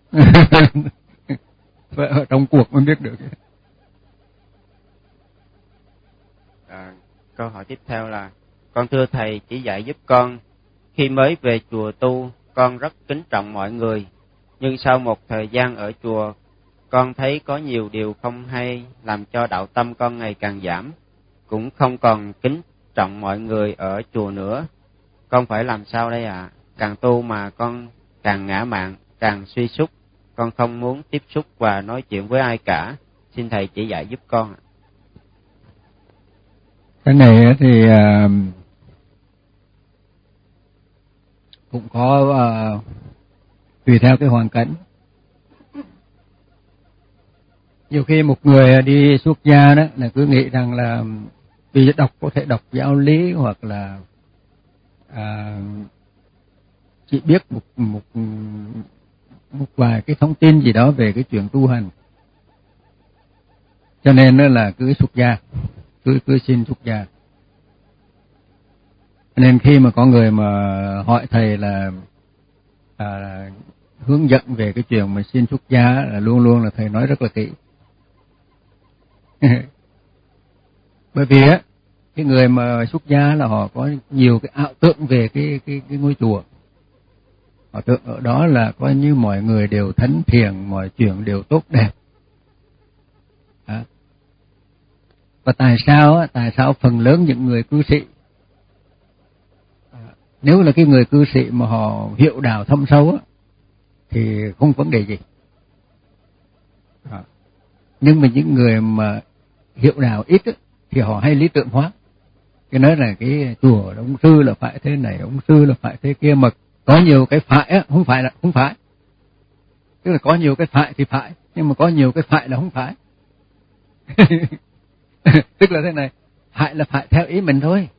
Phải ở trong cuộc mới biết được. À, câu hỏi tiếp theo là: con thưa thầy chỉ dạy giúp con, khi mới về chùa tu con rất kính trọng mọi người, nhưng sau một thời gian ở chùa con thấy có nhiều điều không hay làm cho đạo tâm con ngày càng giảm, cũng không còn kính trọng mọi người ở chùa nữa. Con phải làm sao đây ạ? À? Càng tu mà con càng ngã mạn, càng suy sút, con không muốn tiếp xúc và nói chuyện với ai cả. Xin thầy chỉ dạy giúp con. Cái này thì uh, cũng có uh, tùy theo cái hoàn cảnh. Nhiều khi một người đi xuất gia đó là cứ nghĩ rằng là vì đọc có thể đọc giáo lý hoặc là à, chỉ biết một một một vài cái thông tin gì đó về cái chuyện tu hành, cho nên đó là cứ xuất gia, cứ cứ xin xuất gia. Nên khi mà có người mà hỏi thầy là à, hướng dẫn về cái chuyện mà xin xuất gia là luôn luôn là thầy nói rất là kỹ. Bởi vì á cái người mà xuất gia là họ có nhiều cái ảo tưởng về cái cái cái ngôi chùa. Họ tưởng ở đó là coi như mọi người đều thánh thiện, mọi chuyện đều tốt đẹp. À. Và tại sao á, tại sao phần lớn những người cư sĩ, à, nếu là cái người cư sĩ mà họ hiểu đạo thâm sâu á thì không vấn đề gì. À. Nhưng mà những người mà hiểu đạo ít á, thì họ hay lý tưởng hóa. Cái nói là cái chùa ông sư là phải thế này, ông sư là phải thế kia, mà có nhiều cái phải á, không phải là không phải. Tức là có nhiều cái phải thì phải, nhưng mà có nhiều cái phải là không phải. Tức là thế này, phải là phải theo ý mình thôi.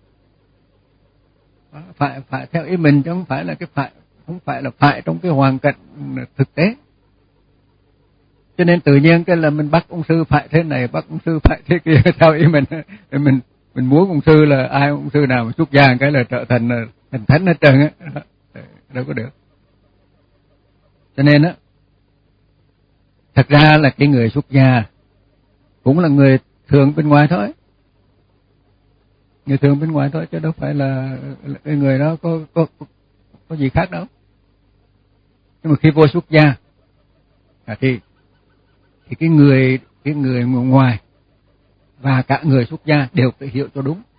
Phải phải theo ý mình chứ không phải là cái phải, không phải là phải trong cái hoàn cảnh thực tế. Cho nên tự nhiên cái là mình bắt ông sư phải thế này, bắt ông sư phải thế kia theo ý mình. Mình mình muốn ông sư là ai, ông sư nào mà xuất gia cái là trở thành thành thánh hết trơn á, đâu có được. Cho nên á, thật ra là cái người xuất gia cũng là người thường bên ngoài thôi, người thường bên ngoài thôi, chứ đâu phải là cái người đó có có có gì khác đâu. Nhưng mà khi vô xuất gia à, thì thì cái người cái người ngoài và cả người xuất gia đều phải hiểu cho đúng.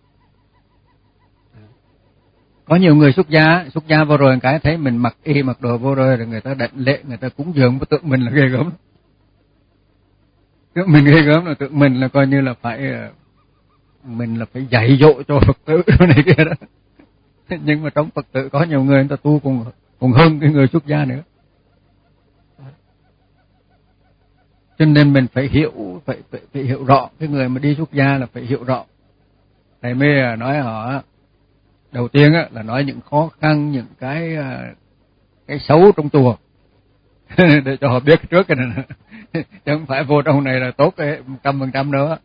Có nhiều người xuất gia xuất gia vô rồi cái thấy mình mặc y mặc đồ vô rồi, rồi người ta đảnh lễ, người ta cúng dường, tưởng mình là ghê gớm, tưởng mình ghê gớm là tưởng mình là coi như là phải mình là phải dạy dỗ cho Phật tử này kia đó. Nhưng mà trong Phật tử có nhiều người người ta tu còn còn hơn cái người xuất gia nữa. Cho nên mình phải hiểu, phải, phải, phải hiểu rõ. Cái người mà đi xuất gia là phải hiểu rõ. Thầy mới nói họ, đầu tiên á, là nói những khó khăn, những cái cái xấu trong chùa để cho họ biết trước cái này. Chứ không phải vô trong này là tốt một trăm phần trăm nữa.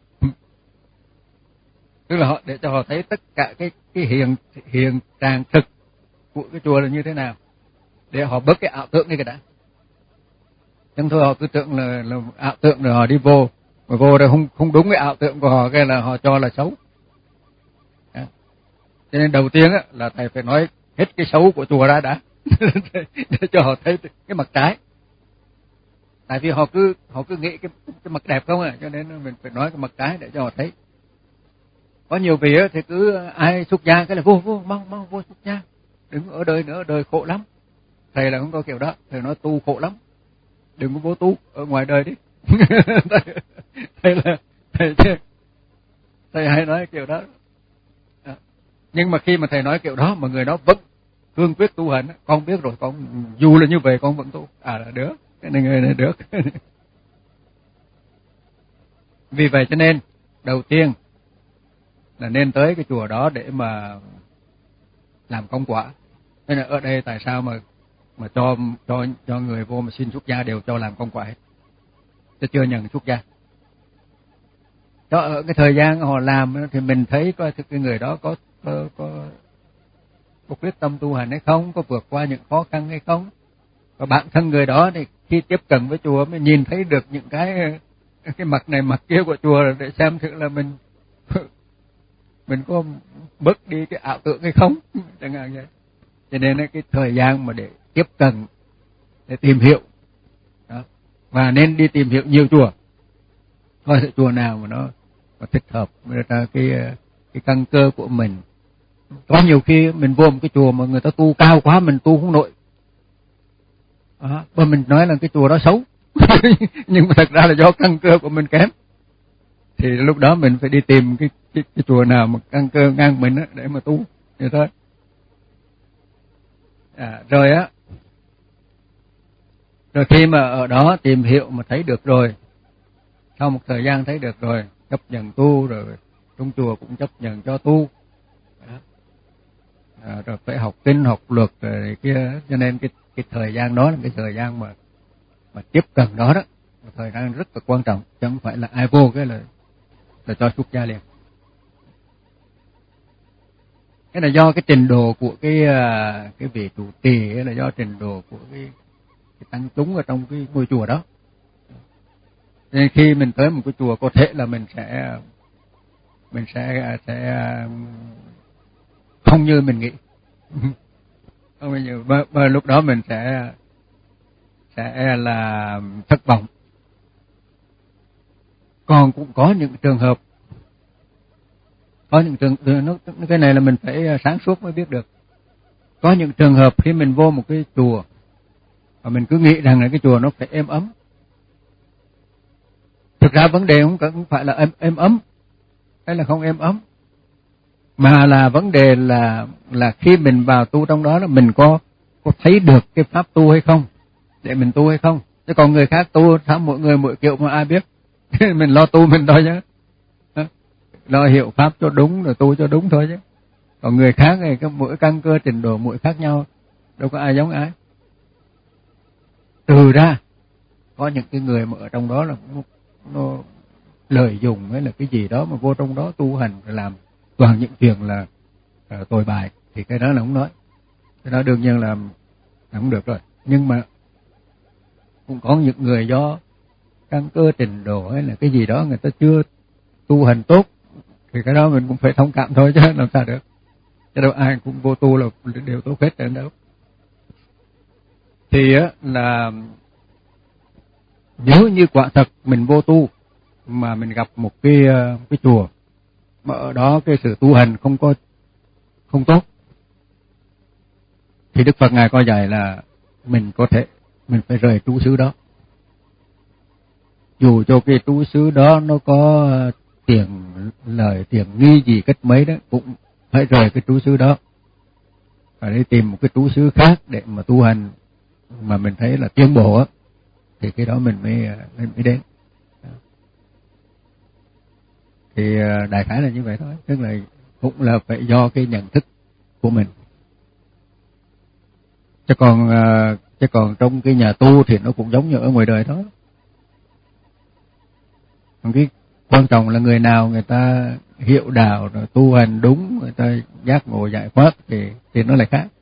Tức là họ để cho họ thấy tất cả cái cái hiện hiện trạng thực của cái chùa là như thế nào, để họ bớt cái ảo tưởng đi cái đã. Chẳng thôi họ cứ tưởng là, là ảo tưởng rồi họ đi vô, mà vô rồi không không đúng cái ảo tưởng của họ, cái là họ cho là xấu. Đó. Cho nên đầu tiên á, là thầy phải nói hết cái xấu của chùa ra đã, để cho họ thấy cái mặt trái. Tại vì họ cứ họ cứ nghĩ cái cái mặt đẹp không à, cho nên mình phải nói cái mặt trái để cho họ thấy. Có nhiều vị á thì cứ ai xuất gia cái là vô vô mau mau vô xuất gia, đừng ở đời nữa, đời khổ lắm. Thầy là không có kiểu đó, thầy nói tu khổ lắm, đừng có vô tu ở ngoài đời đi. thầy, thầy là thầy thầy hay nói kiểu đó. À, nhưng mà khi mà thầy nói kiểu đó mà người đó vẫn cương quyết tu hành, con biết rồi, con dù là như vậy con vẫn tu, à là được, cái này người này được. Vì vậy cho nên đầu tiên là nên tới cái chùa đó để mà làm công quả. Thế là ở đây tại sao mà mà cho cho cho người vô mà xin xuất gia đều cho làm công quả hết, chứ chưa nhận xuất gia. Cho ở cái thời gian họ làm thì mình thấy coi cái người đó có có có, có quyết tâm tu hành hay không, có vượt qua những khó khăn hay không. Và bản thân người đó thì khi tiếp cận với chùa mới nhìn thấy được những cái cái mặt này mặt kia của chùa, để xem thử là mình mình có bớt đi cái ảo tưởng hay không, chẳng hạn vậy. Cho nên cái thời gian mà để tiếp cận, để tìm hiểu đó. Và nên đi tìm hiểu nhiều chùa, coi chùa nào mà nó mà thích hợp với cái cái căn cơ của mình. Có nhiều khi mình vô một cái chùa mà người ta tu cao quá, mình tu không nổi, đó. Và mình nói là cái chùa đó xấu. Nhưng mà thật ra là do căn cơ của mình kém, thì lúc đó mình phải đi tìm cái cái, cái chùa nào mà căn cơ ngang mình á để mà tu vậy thôi. À, rồi á, rồi khi mà ở đó tìm hiểu mà thấy được rồi, sau một thời gian thấy được rồi, chấp nhận tu rồi, trong chùa cũng chấp nhận cho tu. À, rồi phải học kinh học luật rồi kia, cho nên cái cái thời gian đó là cái thời gian mà mà tiếp cận đó đó, một thời gian rất là quan trọng, chứ không phải là ai vô cái là là cho xuất gia liền. Cái là do cái trình độ của cái cái vị trụ trì, cái là do trình độ của cái, cái tăng chúng ở trong cái ngôi chùa đó. Nên khi mình tới một cái chùa có thể là mình sẽ mình sẽ sẽ không như mình nghĩ. Không như mà, mà lúc đó mình sẽ sẽ là thất vọng. Còn cũng có những trường hợp, có những trường nó cái này là mình phải sáng suốt mới biết được. Có những trường hợp khi mình vô một cái chùa và mình cứ nghĩ rằng là cái chùa nó phải êm ấm. Thực ra vấn đề không cần phải là êm, êm ấm hay là không êm ấm, mà là vấn đề là là khi mình vào tu trong đó là mình có có thấy được cái pháp tu hay không, để mình tu hay không. Chứ còn người khác tu sao mỗi người mỗi kiểu mà ai biết. Mình lo tu mình thôi chứ, lo hiểu pháp cho đúng rồi tu cho đúng thôi chứ. Còn người khác thì cái mỗi căn cơ trình độ mỗi khác nhau, đâu có ai giống ai. Từ ra có những cái người mà ở trong đó là nó, nó lợi dụng hay là cái gì đó mà vô trong đó tu hành rồi làm toàn những chuyện là uh, tồi bại, thì cái đó là không nói, cái đó đương nhiên là không được rồi. Nhưng mà cũng có những người do căn cơ trình độ hay là cái gì đó người ta chưa tu hành tốt, thì cái đó mình cũng phải thông cảm thôi chứ làm sao được. Chứ đâu ai cũng vô tu là đều tốt hết rồi đâu. Thì á là nếu như quả thật mình vô tu mà mình gặp một cái cái chùa mà ở đó cái sự tu hành không có không tốt, thì Đức Phật ngài có dạy là mình có thể mình phải rời trú xứ đó. Dù cho cái trú xứ đó nó có tiền lời tiền nghi gì cách mấy đó, cũng phải rời cái trú xứ đó và đi tìm một cái trú xứ khác để mà tu hành mà mình thấy là tiến bộ á, thì cái đó mình mới mình mới đến. Thì đại khái là như vậy thôi, tức là cũng là phải do cái nhận thức của mình. Chứ còn chứ còn trong cái nhà tu thì nó cũng giống như ở ngoài đời thôi. Còn cái quan trọng là người nào người ta hiểu đạo rồi tu hành đúng, người ta giác ngộ giải thoát thì thì nó lại khác.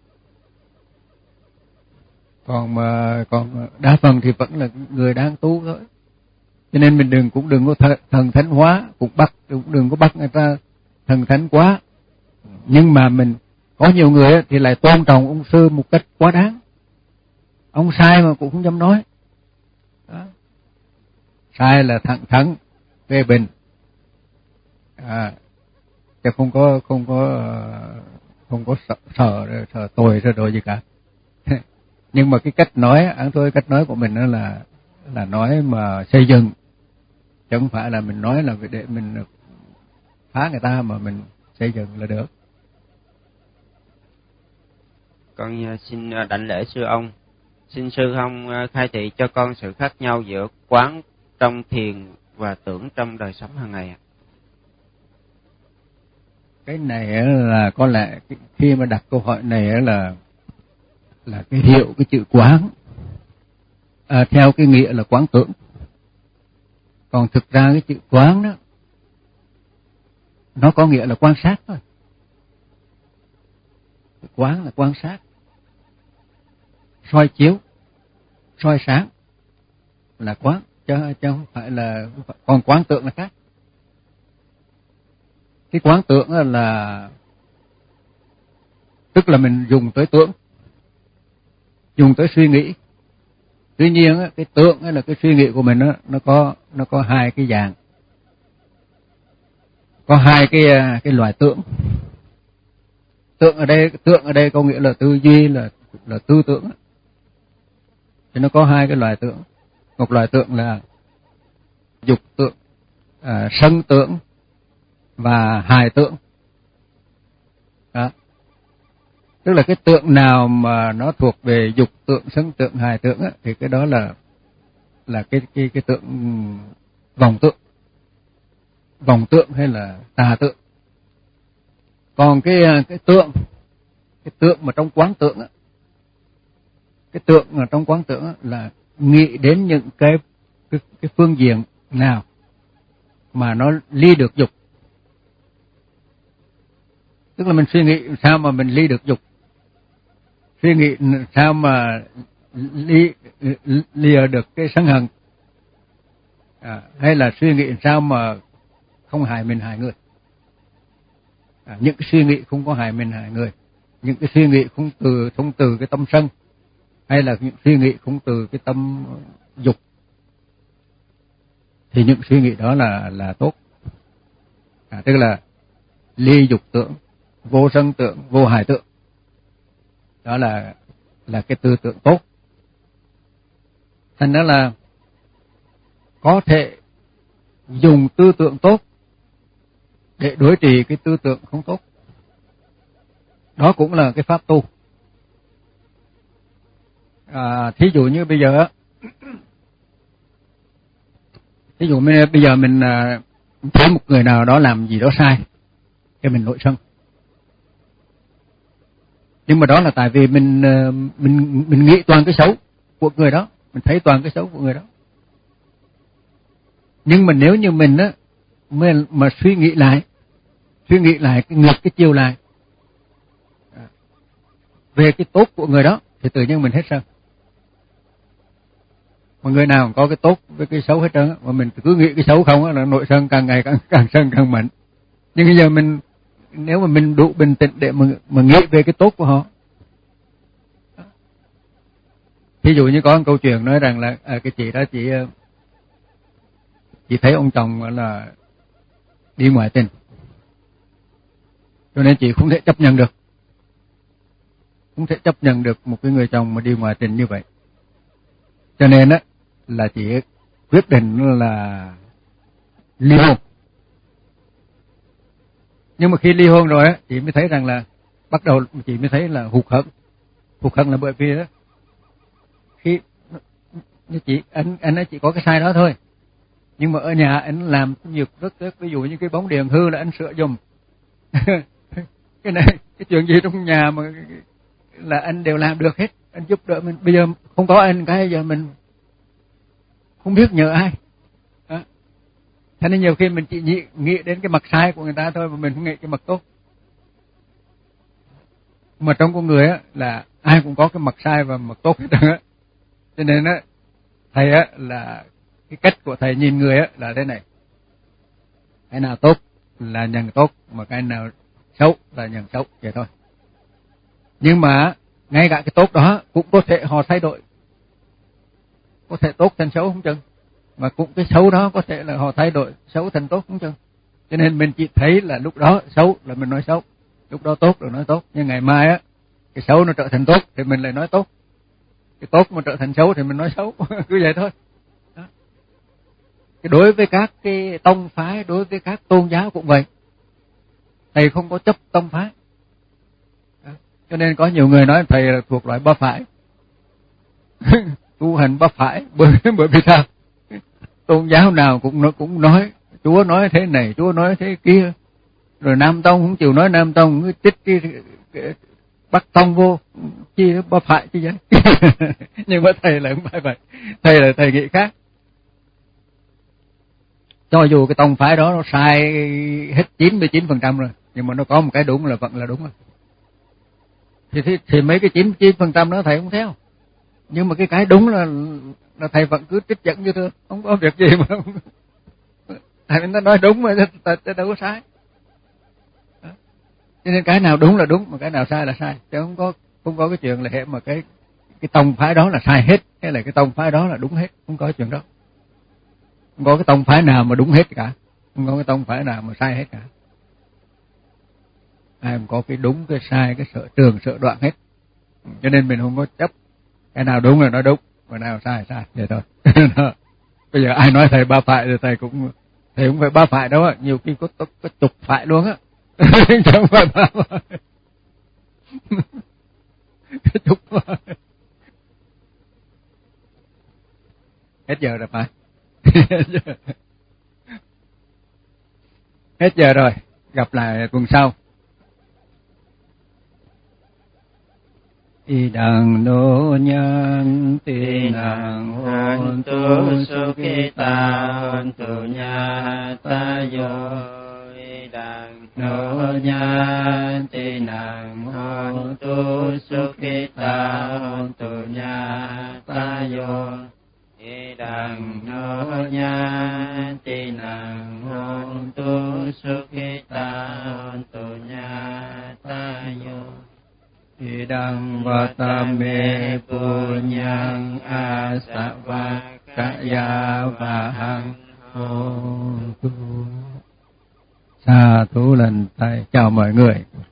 Còn mà còn đa phần thì vẫn là người đang tu thôi. Cho nên mình đừng cũng đừng có thần thánh hóa, cũng bắt cũng đừng có bắt người ta thần thánh quá. Nhưng mà mình có nhiều người thì lại tôn trọng ông sư một cách quá đáng. Ông sai mà cũng không dám nói. Đó. Sai là thẳng thắn, phê bình. À, chứ không có không có không có sợ sợ, sợ tội sợ đồ gì cả. Nhưng mà cái cách nói, ăn thôi cách nói của mình đó là là nói mà xây dựng, chứ không phải là mình nói là để mình phá người ta, mà mình xây dựng là được. Con xin đảnh lễ sư ông. Xin sư ông khai thị cho con sự khác nhau giữa quán trong thiền và tưởng trong đời sống hàng ngày. Cái này là có lẽ khi mà đặt câu hỏi này là là cái hiệu cái chữ quán à, theo cái nghĩa là quán tưởng. Còn thực ra cái chữ quán đó nó có nghĩa là quan sát thôi. Quán là quan sát, soi chiếu, soi sáng là quán, chứ, chứ không phải là, còn quán tưởng là khác. Cái quán tưởng là tức là mình dùng tới tưởng, dùng tới suy nghĩ. Tuy nhiên cái tưởng hay là cái suy nghĩ của mình đó, nó có nó có hai cái dạng, có hai cái cái loại tưởng. Tưởng ở đây tưởng ở đây có nghĩa là tư duy, là là tư tưởng. Thì nó có hai cái loại tưởng. Một loại tưởng là dục tưởng, à, sân tưởng và hài tưởng. Đó. Tức là cái tượng nào mà nó thuộc về dục tượng, sân tượng, hài tượng á, thì cái đó là là cái cái cái tượng vọng tượng, vọng tượng hay là tà tượng. Còn cái cái tượng, cái tượng mà trong quán tượng á, cái tượng mà trong quán tượng á, là nghĩ đến những cái cái cái phương diện nào mà nó ly được dục. Tức là mình suy nghĩ sao mà mình ly được dục, suy nghĩ sao mà ly lìa được cái sân hận, à, hay là suy nghĩ sao mà không hại mình hại người. À, những cái suy nghĩ không có hại mình hại người, những cái suy nghĩ không từ không từ cái tâm sân, hay là những suy nghĩ không từ cái tâm dục, thì những suy nghĩ đó là là tốt. À, tức là ly dục tưởng, vô sân tưởng, vô hài tưởng. Đó là là cái tư tưởng tốt. Thành ra là có thể dùng tư tưởng tốt để đối trị cái tư tưởng không tốt. đó cũng là cái pháp tu. À, thí dụ như bây giờ thí dụ như bây giờ mình thấy một người nào đó làm gì đó sai, thì mình nổi sân. Nhưng mà đó là tại vì mình mình mình nghĩ toàn cái xấu của người đó, mình thấy toàn cái xấu của người đó. Nhưng mà nếu như mình á mà, mà suy nghĩ lại, suy nghĩ lại cái ngược cái chiều lại về cái tốt của người đó, thì tự nhiên mình hết sân. Mà người nào có cái tốt với cái xấu hết trơn á, mà mình cứ nghĩ cái xấu không á, là nội sân càng ngày càng càng sân càng mạnh. Nhưng bây giờ mình nếu mà mình đủ bình tĩnh để mà, mà nghĩ về cái tốt của họ. Ví dụ như có một câu chuyện nói rằng là à, cái chị đó chị chị thấy ông chồng là đi ngoại tình, cho nên chị không thể chấp nhận được, không thể chấp nhận được một cái người chồng mà đi ngoại tình như vậy. Cho nên á là chị quyết định là ly hôn. Nhưng mà khi ly hôn rồi á, chị mới thấy rằng là bắt đầu chị mới thấy là hụt hẫng. Hụt hẫng là bởi vì đó khi như chị anh anh ấy chỉ có cái sai đó thôi. Nhưng mà ở nhà anh làm nhiều rất tốt, ví dụ như cái bóng đèn hư là anh sửa giùm. Cái này cái chuyện gì trong nhà mà là anh đều làm được hết, anh giúp đỡ mình. Bây giờ không có anh cái giờ mình không biết nhờ ai. Đó. Thế nên nhiều khi mình chỉ nghĩ, nghĩ đến cái mặt sai của người ta thôi, mà mình không nghĩ cái mặt tốt. Mà trong con người á là ai cũng có cái mặt sai và mặt tốt hết trơn á. Cho nên á thầy á là cái cách của thầy nhìn người á là thế này: cái nào tốt là nhận tốt, mà cái nào xấu là nhận xấu, vậy thôi. Nhưng mà ngay cả cái tốt đó cũng có thể họ thay đổi, có thể tốt thành xấu không chừng, mà cũng cái xấu đó có thể là họ thay đổi xấu thành tốt không chừng. Cho nên mình chỉ thấy là lúc đó xấu là mình nói xấu, lúc đó tốt là nói tốt. Nhưng ngày mai á cái xấu nó trở thành tốt thì mình lại nói tốt, cái tốt mà trở thành xấu thì mình nói xấu. Cứ vậy thôi. Đó. Cái đối với các cái tông phái, đối với các tôn giáo cũng vậy, thầy không có chấp tông phái. Đó. Cho nên có nhiều người nói thầy là thuộc loại ba phải. Tu hành ba phải, bởi bởi vì sao? Tôn giáo nào cũng nó cũng nói Chúa nói thế này, Chúa nói thế kia, rồi Nam Tông không chịu nói Nam Tông, cứ tích cái, cái Bắc Tông vô, chi ba phải chứ vậy. Nhưng mà thầy là không phải vậy, thầy là thầy nghĩ khác. Cho dù cái tông phái đó nó sai hết chín mươi chín phần trăm rồi, nhưng mà nó có một cái đúng là vẫn là đúng rồi. Thì, thì, thì mấy cái chín mươi chín phần trăm đó thầy không theo. Nhưng mà cái cái đúng là là thầy vẫn cứ trích dẫn như thường, không có việc gì mà không. Thầy nó nói đúng mà thầy đâu có sai. Đó. Cho nên cái nào đúng là đúng, mà cái nào sai là sai, chứ không có không có cái chuyện là hệ mà cái cái tông phái đó là sai hết, hay là cái tông phái đó là đúng hết, không có cái chuyện đó. Không có cái tông phái nào mà đúng hết cả, không có cái tông phái nào mà sai hết cả. Ai cũng có cái đúng, cái sai, cái sở trường, sở đoạn hết. Cho nên mình không có chấp cái nào đúng là nói đúng, và nào sai là sai, vậy thôi. Bây giờ ai nói thầy ba phải thì thầy cũng thầy cũng phải ba phải đâu á, nhiều khi có có, có chục phải luôn á. Chẳng phải ba phải. Cái chục phải. Hết giờ rồi phải. Hết giờ rồi, gặp lại tuần sau. Idang no nhân tinang hontu sukita hontu nyata yo. Idang no nhân tinang hontu sukita hontu nyata yo. Idang no nhân tinang hontu sukita hontu nyata yo. Idang vatame punyang asavakaya vahang hotu. Sa thú lần tay chào mọi người.